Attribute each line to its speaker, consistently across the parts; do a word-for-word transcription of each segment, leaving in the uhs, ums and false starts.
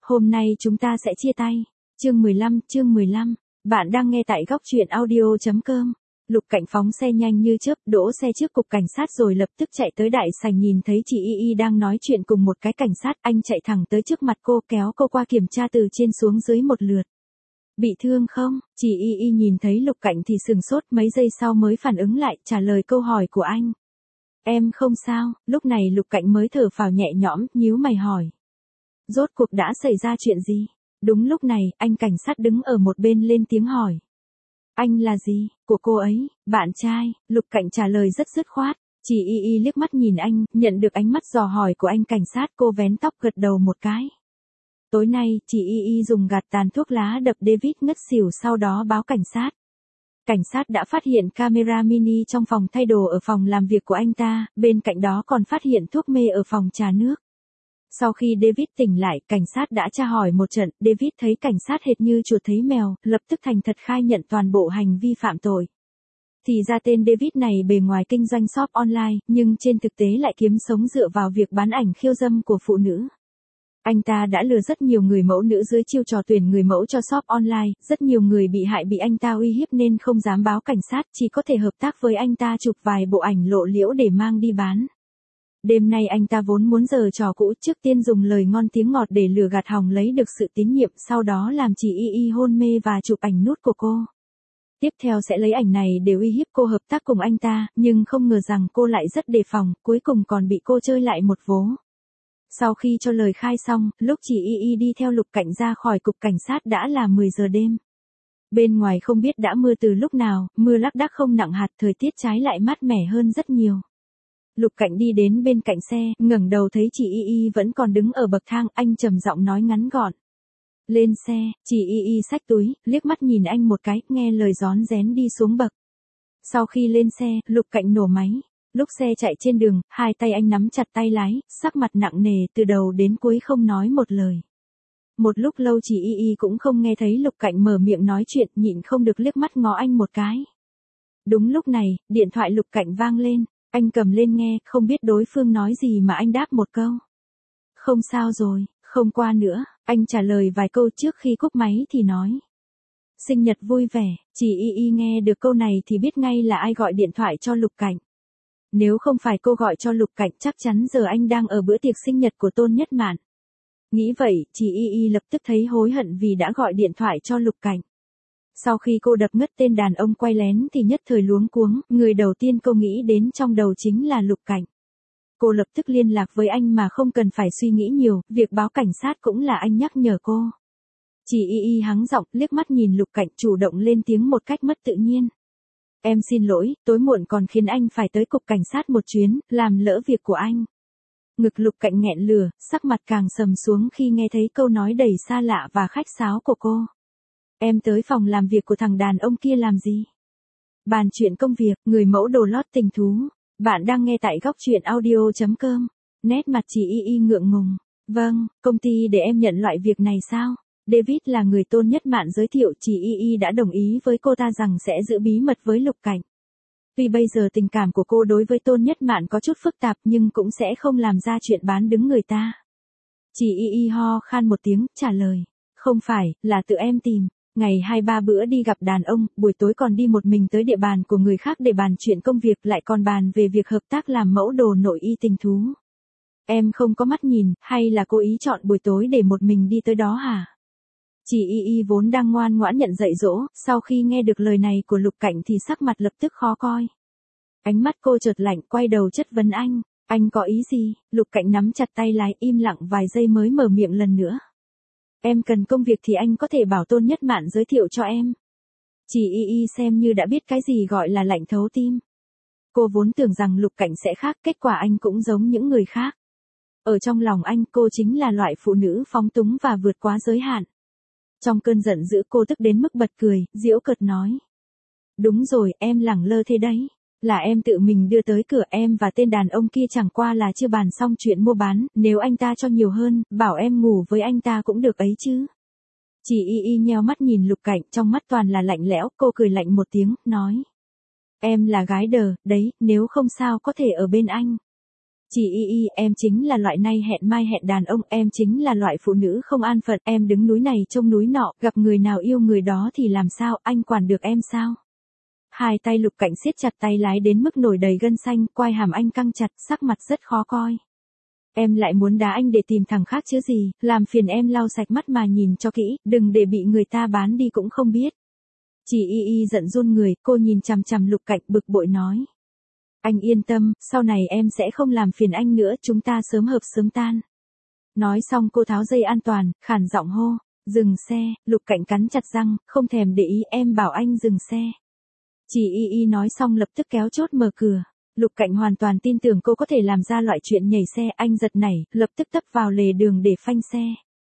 Speaker 1: hôm nay chúng ta sẽ chia tay. Chương mười lăm, chương mười lăm. Bạn đang nghe tại góc truyện audio chấm com. Lục Cảnh phóng xe nhanh như chớp, đỗ xe trước cục cảnh sát rồi lập tức chạy tới đại sảnh, nhìn thấy chị Y Y đang nói chuyện cùng một cái cảnh sát, anh chạy thẳng tới trước mặt cô, kéo cô qua kiểm tra từ trên xuống dưới một lượt. Bị thương không? Chị Y Y nhìn thấy Lục Cảnh thì sừng sốt, mấy giây sau mới phản ứng lại, trả lời câu hỏi của anh. Em không sao. Lúc này Lục Cảnh mới thở phào nhẹ nhõm, nhíu mày hỏi. Rốt cuộc đã xảy ra chuyện gì? Đúng lúc này, anh cảnh sát đứng ở một bên lên tiếng hỏi. Anh là gì? Của cô ấy, bạn trai. Lục Cảnh trả lời rất dứt khoát. Chị Y Y liếc mắt nhìn anh, nhận được ánh mắt dò hỏi của anh cảnh sát, cô vén tóc gật đầu một cái. Tối nay, chị Y Y dùng gạt tàn thuốc lá đập David ngất xỉu, sau đó báo cảnh sát. Cảnh sát đã phát hiện camera mini trong phòng thay đồ ở phòng làm việc của anh ta, bên cạnh đó còn phát hiện thuốc mê ở phòng trà nước. Sau khi David tỉnh lại, cảnh sát đã tra hỏi một trận, David thấy cảnh sát hệt như chuột thấy mèo, lập tức thành thật khai nhận toàn bộ hành vi phạm tội. Thì ra tên David này bề ngoài kinh doanh shop online, nhưng trên thực tế lại kiếm sống dựa vào việc bán ảnh khiêu dâm của phụ nữ. Anh ta đã lừa rất nhiều người mẫu nữ dưới chiêu trò tuyển người mẫu cho shop online, rất nhiều người bị hại bị anh ta uy hiếp nên không dám báo cảnh sát, chỉ có thể hợp tác với anh ta chụp vài bộ ảnh lộ liễu để mang đi bán. Đêm nay anh ta vốn muốn giở trò cũ, trước tiên dùng lời ngon tiếng ngọt để lừa gạt hòng lấy được sự tín nhiệm, sau đó làm chị Y Y hôn mê và chụp ảnh nút của cô. Tiếp theo sẽ lấy ảnh này để uy hiếp cô hợp tác cùng anh ta, nhưng không ngờ rằng cô lại rất đề phòng, cuối cùng còn bị cô chơi lại một vố. Sau khi cho lời khai xong, lúc chị Y Y đi theo Lục Cảnh ra khỏi cục cảnh sát đã là mười giờ đêm. Bên ngoài không biết đã mưa từ lúc nào, mưa lác đác không nặng hạt, thời tiết trái lại mát mẻ hơn rất nhiều. Lục Cảnh đi đến bên cạnh xe, ngẩng đầu thấy chị Y Y vẫn còn đứng ở bậc thang, anh trầm giọng nói ngắn gọn. Lên xe. Chị Y Y xách túi, liếc mắt nhìn anh một cái, nghe lời rón rén đi xuống bậc. Sau khi lên xe, Lục Cảnh nổ máy. Lúc xe chạy trên đường, hai tay anh nắm chặt tay lái, sắc mặt nặng nề từ đầu đến cuối không nói một lời. Một lúc lâu chị Y Y cũng không nghe thấy Lục Cảnh mở miệng nói chuyện, nhịn không được liếc mắt ngó anh một cái. Đúng lúc này, điện thoại Lục Cảnh vang lên. Anh cầm lên nghe, không biết đối phương nói gì mà anh đáp một câu. Không sao rồi, không qua nữa, anh trả lời vài câu trước khi cúp máy thì nói. Sinh nhật vui vẻ. Chị Y Y nghe được câu này thì biết ngay là ai gọi điện thoại cho Lục Cảnh. Nếu không phải cô gọi cho Lục Cảnh chắc chắn giờ anh đang ở bữa tiệc sinh nhật của Tôn Nhất Mạn. Nghĩ vậy, chị Y Y lập tức thấy hối hận vì đã gọi điện thoại cho Lục Cảnh. Sau khi cô đập ngất tên đàn ông quay lén thì nhất thời luống cuống, người đầu tiên cô nghĩ đến trong đầu chính là Lục Cảnh. Cô lập tức liên lạc với anh mà không cần phải suy nghĩ nhiều, việc báo cảnh sát cũng là anh nhắc nhở cô. Chị Y Y hắng giọng, liếc mắt nhìn Lục Cảnh, chủ động lên tiếng một cách mất tự nhiên. Em xin lỗi, tối muộn còn khiến anh phải tới cục cảnh sát một chuyến, làm lỡ việc của anh. Ngực Lục Cảnh nghẹn lửa, sắc mặt càng sầm xuống khi nghe thấy câu nói đầy xa lạ và khách sáo của cô. Em tới phòng làm việc của thằng đàn ông kia làm gì? Bàn chuyện công việc, người mẫu đồ lót tình thú. Bạn đang nghe tại góc truyện audio chấm com. Nét mặt chị Y Y ngượng ngùng. Vâng, công ty để em nhận loại việc này sao? David là người Tôn Nhất Mạn giới thiệu, chị Y Y đã đồng ý với cô ta rằng sẽ giữ bí mật với Lục Cảnh. Tuy bây giờ tình cảm của cô đối với Tôn Nhất Mạn có chút phức tạp nhưng cũng sẽ không làm ra chuyện bán đứng người ta. Chị Y Y ho khan một tiếng, trả lời. Không phải, là tự em tìm. Ngày hai ba bữa đi gặp đàn ông, buổi tối còn đi một mình tới địa bàn của người khác để bàn chuyện công việc, lại còn bàn về việc hợp tác làm mẫu đồ nội y tình thú. Em không có mắt nhìn, hay là cố ý chọn buổi tối để một mình đi tới đó hả? Chị Y Y vốn đang ngoan ngoãn nhận dạy dỗ, sau khi nghe được lời này của Lục Cảnh thì sắc mặt lập tức khó coi. Ánh mắt cô chợt lạnh, quay đầu chất vấn anh. Anh có ý gì? Lục Cảnh nắm chặt tay lái, im lặng vài giây mới mở miệng lần nữa. Em cần công việc thì anh có thể bảo Tôn Nhất Mạn giới thiệu cho em. Chị Y Y xem như đã biết cái gì gọi là lạnh thấu tim. Cô vốn tưởng rằng Lục Cảnh sẽ khác, kết quả anh cũng giống những người khác. Ở trong lòng anh, cô chính là loại phụ nữ phóng túng và vượt quá giới hạn. Trong cơn giận dữ cô tức đến mức bật cười, giễu cợt nói. Đúng rồi, em lẳng lơ thế đấy. Là em tự mình đưa tới cửa, em và tên đàn ông kia chẳng qua là chưa bàn xong chuyện mua bán, nếu anh ta cho nhiều hơn, bảo em ngủ với anh ta cũng được ấy chứ. Chị Y Y nheo mắt nhìn Lục Cảnh, trong mắt toàn là lạnh lẽo, cô cười lạnh một tiếng, nói. Em là gái đờ, đấy, nếu không sao có thể ở bên anh. Chị Y Y, em chính là loại nay hẹn mai hẹn đàn ông, em chính là loại phụ nữ không an phận, em đứng núi này trông núi nọ, gặp người nào yêu người đó thì làm sao, anh quản được em sao? Hai tay Lục Cảnh siết chặt tay lái đến mức nổi đầy gân xanh, quai hàm anh căng chặt, sắc mặt rất khó coi. Em lại muốn đá anh để tìm thằng khác chứ gì, làm phiền em lau sạch mắt mà nhìn cho kỹ, đừng để bị người ta bán đi cũng không biết. Chị Y Y giận run người, cô nhìn chằm chằm Lục Cảnh bực bội nói. Anh yên tâm, sau này em sẽ không làm phiền anh nữa, chúng ta sớm hợp sớm tan. Nói xong cô tháo dây an toàn, khản giọng hô, dừng xe. Lục Cảnh cắn chặt răng, không thèm để ý, em bảo anh dừng xe. Chị Y Y nói xong lập tức kéo chốt mở cửa. Lục Cảnh hoàn toàn tin tưởng cô có thể làm ra loại chuyện nhảy xe, anh giật nảy, lập tức tấp vào lề đường để phanh xe.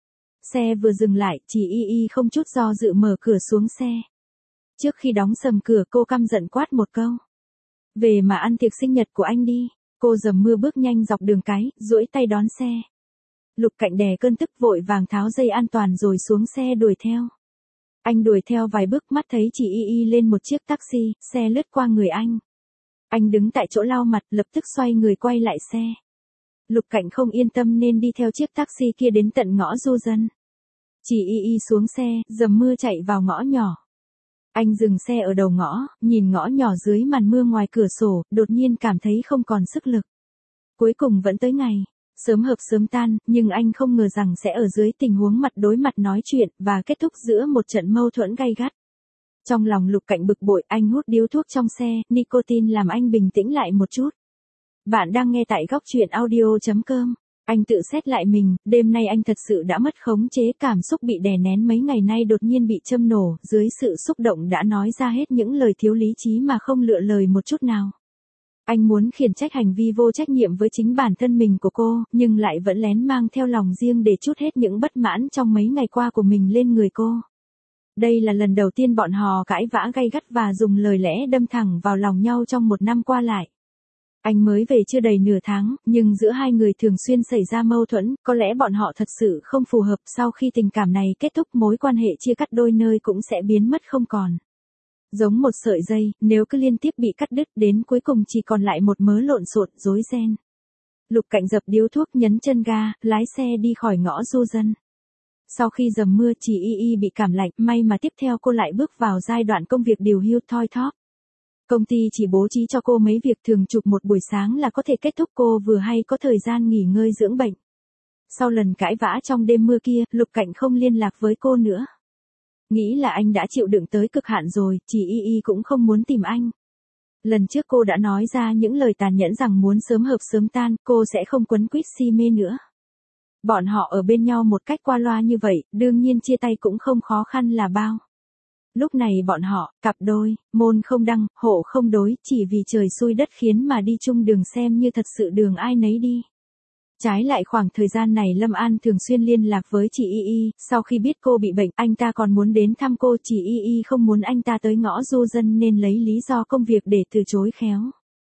Speaker 1: Xe vừa dừng lại, chị Y Y không chút do dự mở cửa xuống xe. Trước khi đóng sầm cửa cô căm giận quát một câu. Về mà ăn tiệc sinh nhật của anh đi. Cô dầm mưa bước nhanh dọc đường cái, duỗi tay đón xe. Lục Cảnh đè cơn tức vội vàng tháo dây an toàn rồi xuống xe đuổi theo. Anh đuổi theo vài bước mắt thấy chị Y Y lên một chiếc taxi, xe lướt qua người anh. Anh đứng tại chỗ lau mặt, lập tức xoay người quay lại xe. Lục Cảnh không yên tâm nên đi theo chiếc taxi kia đến tận ngõ du dân. Chị Y Y xuống xe, dầm mưa chạy vào ngõ nhỏ. Anh dừng xe ở đầu ngõ, nhìn ngõ nhỏ dưới màn mưa ngoài cửa sổ, đột nhiên cảm thấy không còn sức lực. Cuối cùng vẫn tới ngày, sớm hợp sớm tan, nhưng anh không ngờ rằng sẽ ở dưới tình huống mặt đối mặt nói chuyện, và kết thúc giữa một trận mâu thuẫn gay gắt. Trong lòng Lục Cảnh bực bội, anh hút điếu thuốc trong xe, nicotine làm anh bình tĩnh lại một chút. Bạn đang nghe tại góc truyện audio chấm com. Anh tự xét lại mình, đêm nay anh thật sự đã mất khống chế, cảm xúc bị đè nén mấy ngày nay đột nhiên bị châm nổ, dưới sự xúc động đã nói ra hết những lời thiếu lý trí mà không lựa lời một chút nào. Anh muốn khiển trách hành vi vô trách nhiệm với chính bản thân mình của cô, nhưng lại vẫn lén mang theo lòng riêng để trút hết những bất mãn trong mấy ngày qua của mình lên người cô. Đây là lần đầu tiên bọn họ cãi vã gay gắt và dùng lời lẽ đâm thẳng vào lòng nhau trong một năm qua lại. Anh mới về chưa đầy nửa tháng, nhưng giữa hai người thường xuyên xảy ra mâu thuẫn, có lẽ bọn họ thật sự không phù hợp, sau khi tình cảm này kết thúc mối quan hệ chia cắt đôi nơi cũng sẽ biến mất không còn. Giống một sợi dây, nếu cứ liên tiếp bị cắt đứt đến cuối cùng chỉ còn lại một mớ lộn xộn rối ren. Lục Cảnh dập điếu thuốc nhấn chân ga, lái xe đi khỏi ngõ du dân. Sau khi dầm mưa chị Y Y bị cảm lạnh, may mà tiếp theo cô lại bước vào giai đoạn công việc điều hưu thoi thóp. Công ty chỉ bố trí cho cô mấy việc thường chụp một buổi sáng là có thể kết thúc, cô vừa hay có thời gian nghỉ ngơi dưỡng bệnh. Sau lần cãi vã trong đêm mưa kia, Lục Cảnh không liên lạc với cô nữa. Nghĩ là anh đã chịu đựng tới cực hạn rồi, chị Y Y cũng không muốn tìm anh. Lần trước cô đã nói ra những lời tàn nhẫn rằng muốn sớm hợp sớm tan, cô sẽ không quấn quýt si mê nữa. Bọn họ ở bên nhau một cách qua loa như vậy, đương nhiên chia tay cũng không khó khăn là bao. Lúc này bọn họ, cặp đôi, môn không đăng, hộ không đối, chỉ vì trời xui đất khiến mà đi chung đường xem như thật sự đường ai nấy đi. Trái lại khoảng thời gian này Lâm An thường xuyên liên lạc với chị Y Y, sau khi biết cô bị bệnh, anh ta còn muốn đến thăm cô, chị Y Y không muốn anh ta tới ngõ du dân nên lấy lý do công việc để từ chối khéo.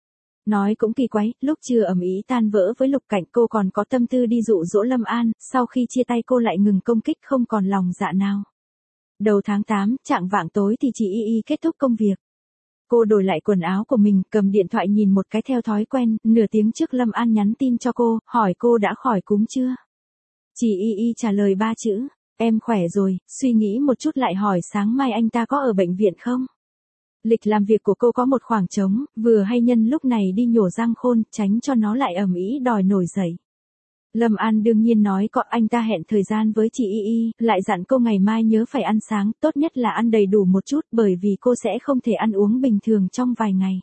Speaker 1: Nói cũng kỳ quái, lúc chưa ầm ĩ tan vỡ với Lục Cảnh cô còn có tâm tư đi dụ dỗ Lâm An, sau khi chia tay cô lại ngừng công kích không còn lòng dạ nào. Đầu tháng tám, chạng vạng tối thì chị Y Y kết thúc công việc. Cô đổi lại quần áo của mình, cầm điện thoại nhìn một cái theo thói quen, nửa tiếng trước Lâm An nhắn tin cho cô, hỏi cô đã khỏi cúm chưa. Chị Y Y trả lời ba chữ, em khỏe rồi, suy nghĩ một chút lại hỏi sáng mai anh ta có ở bệnh viện không. Lịch làm việc của cô có một khoảng trống, vừa hay nhân lúc này đi nhổ răng khôn, tránh cho nó lại ầm ĩ đòi nổi dậy. Lâm An đương nhiên nói có, anh ta hẹn thời gian với chị Y Y, lại dặn cô ngày mai nhớ phải ăn sáng, tốt nhất là ăn đầy đủ một chút bởi vì cô sẽ không thể ăn uống bình thường trong vài ngày.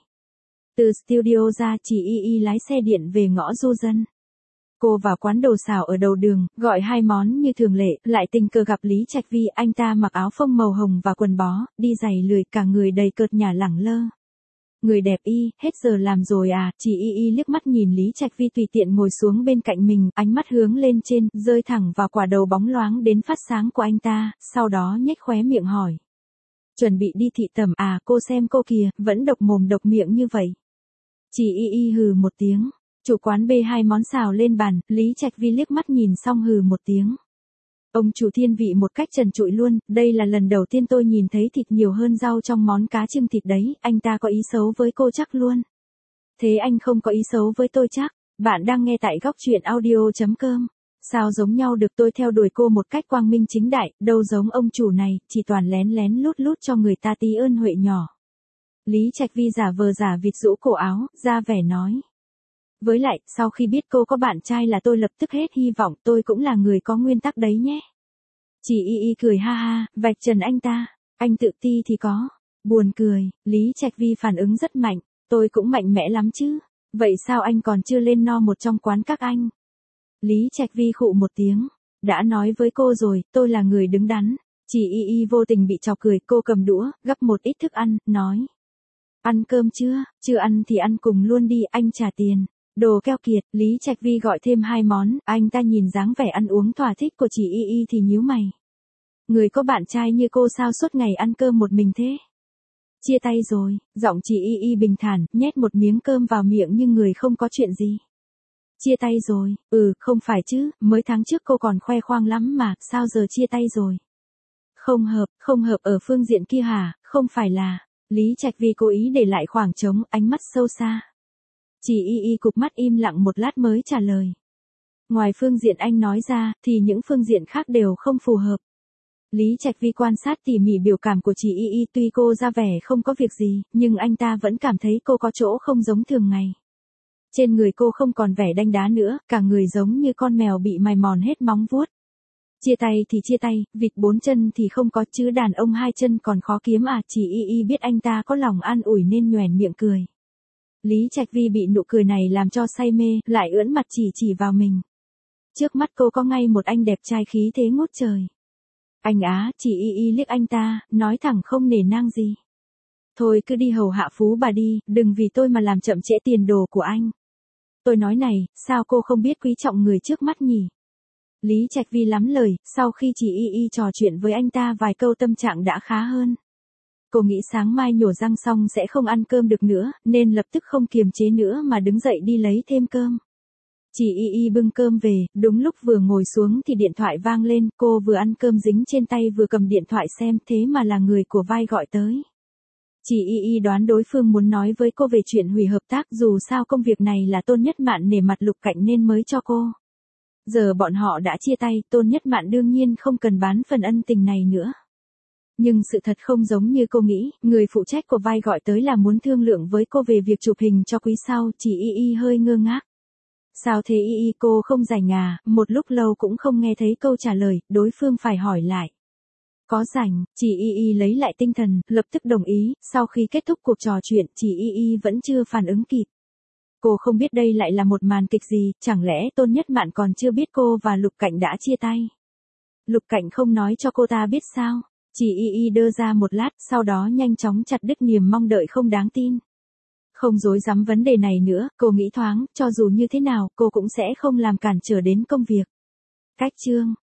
Speaker 1: Từ studio ra chị Y Y lái xe điện về ngõ du dân. Cô vào quán đồ xào ở đầu đường, gọi hai món như thường lệ, lại tình cờ gặp Lý Trạch Vi, anh ta mặc áo phông màu hồng và quần bó, đi giày lười, cả người đầy cợt nhả lẳng lơ. Người đẹp Y, hết giờ làm rồi à, chị Y Y liếc mắt nhìn Lý Trạch Vi tùy tiện ngồi xuống bên cạnh mình, ánh mắt hướng lên trên, rơi thẳng vào quả đầu bóng loáng đến phát sáng của anh ta, sau đó nhếch khóe miệng hỏi. Chuẩn bị đi thị tẩm à, cô xem cô kìa, vẫn độc mồm độc miệng như vậy. Chị Y Y hừ một tiếng, chủ quán bê hai món xào lên bàn, Lý Trạch Vi liếc mắt nhìn xong hừ một tiếng. Ông chủ thiên vị một cách trần trụi luôn, đây là lần đầu tiên tôi nhìn thấy thịt nhiều hơn rau trong món cá chưng thịt đấy, anh ta có ý xấu với cô chắc luôn. Thế anh không có ý xấu với tôi chắc, Bạn đang nghe tại góc truyện audio.com. Sao giống nhau được, tôi theo đuổi cô một cách quang minh chính đại, đâu giống ông chủ này, chỉ toàn lén lén lút lút cho người ta tí ơn huệ nhỏ. Lý Trạch Vi giả vờ giả vịt rũ cổ áo, ra vẻ nói. Với lại, sau khi biết cô có bạn trai là tôi lập tức hết hy vọng, tôi cũng là người có nguyên tắc đấy nhé. Chị Y Y cười ha ha, vạch trần anh ta, anh tự ti thì có. Buồn cười, Lý Trạch Vi phản ứng rất mạnh, tôi cũng mạnh mẽ lắm chứ. Vậy sao anh còn chưa lên no một trong quán các anh? Lý Trạch Vi khụ một tiếng. Đã nói với cô rồi, tôi là người đứng đắn. Chị Y Y vô tình bị chọc cười, cô cầm đũa, gắp một ít thức ăn, nói. Ăn cơm chưa? Chưa ăn thì ăn cùng luôn đi, anh trả tiền. Đồ keo kiệt, Lý Trạch Vi gọi thêm hai món, anh ta nhìn dáng vẻ ăn uống thỏa thích của chị Y Y thì nhíu mày. Người có bạn trai như cô sao suốt ngày ăn cơm một mình thế? Chia tay rồi, giọng chị Y Y bình thản, nhét một miếng cơm vào miệng nhưng người không có chuyện gì. Chia tay rồi, ừ, không phải chứ, mới tháng trước cô còn khoe khoang lắm mà, sao giờ chia tay rồi? Không hợp, không hợp ở phương diện kia hả, không phải là, Lý Trạch Vi cố ý để lại khoảng trống, ánh mắt sâu xa. Chị Y Y cụp mắt im lặng một lát mới trả lời. Ngoài phương diện anh nói ra, thì những phương diện khác đều không phù hợp. Lý Trạch Vi quan sát tỉ mỉ biểu cảm của chị Y Y, tuy cô ra vẻ không có việc gì, nhưng anh ta vẫn cảm thấy cô có chỗ không giống thường ngày. Trên người cô không còn vẻ đanh đá nữa, cả người giống như con mèo bị mài mòn hết móng vuốt. Chia tay thì chia tay, vịt bốn chân thì không có, chứ đàn ông hai chân còn khó kiếm à, chị Y Y biết anh ta có lòng an ủi nên nhoẻn miệng cười. Lý Trạch Vi bị nụ cười này làm cho say mê, lại ưỡn mặt chỉ chỉ vào mình. Trước mắt cô có ngay một anh đẹp trai khí thế ngút trời. Anh á, chị Y Y liếc anh ta, nói thẳng không nể nang gì. Thôi cứ đi hầu hạ phú bà đi, đừng vì tôi mà làm chậm trễ tiền đồ của anh. Tôi nói này, sao cô không biết quý trọng người trước mắt nhỉ? Lý Trạch Vi lắm lời, sau khi chị Y Y trò chuyện với anh ta vài câu tâm trạng đã khá hơn. Cô nghĩ sáng mai nhổ răng xong sẽ không ăn cơm được nữa, nên lập tức không kiềm chế nữa mà đứng dậy đi lấy thêm cơm. Chị Y Y bưng cơm về, đúng lúc vừa ngồi xuống thì điện thoại vang lên, cô vừa ăn cơm dính trên tay vừa cầm điện thoại xem, thế mà là người của vai gọi tới. Chị Y Y đoán đối phương muốn nói với cô về chuyện hủy hợp tác, dù sao công việc này là Tôn Nhất Mạn nể mặt Lục Cạnh nên mới cho cô. Giờ bọn họ đã chia tay, Tôn Nhất Mạn đương nhiên không cần bán phần ân tình này nữa. Nhưng sự thật không giống như cô nghĩ, người phụ trách của vai gọi tới là muốn thương lượng với cô về việc chụp hình cho quý sau, chị Y Y hơi ngơ ngác. Sao thế Y Y, cô không rảnh à? Một lúc lâu cũng không nghe thấy câu trả lời, đối phương phải hỏi lại. Có rảnh, chị Y Y lấy lại tinh thần, lập tức đồng ý, sau khi kết thúc cuộc trò chuyện, chị Y Y vẫn chưa phản ứng kịp. Cô không biết đây lại là một màn kịch gì, chẳng lẽ Tôn Nhất Mạn còn chưa biết cô và Lục Cạnh đã chia tay? Lục Cạnh không nói cho cô ta biết sao? Chị Y Y đơ ra một lát, sau đó nhanh chóng chặt đứt niềm mong đợi không đáng tin. Không dối dám vấn đề này nữa, cô nghĩ thoáng, cho dù như thế nào, cô cũng sẽ không làm cản trở đến công việc. Cách chương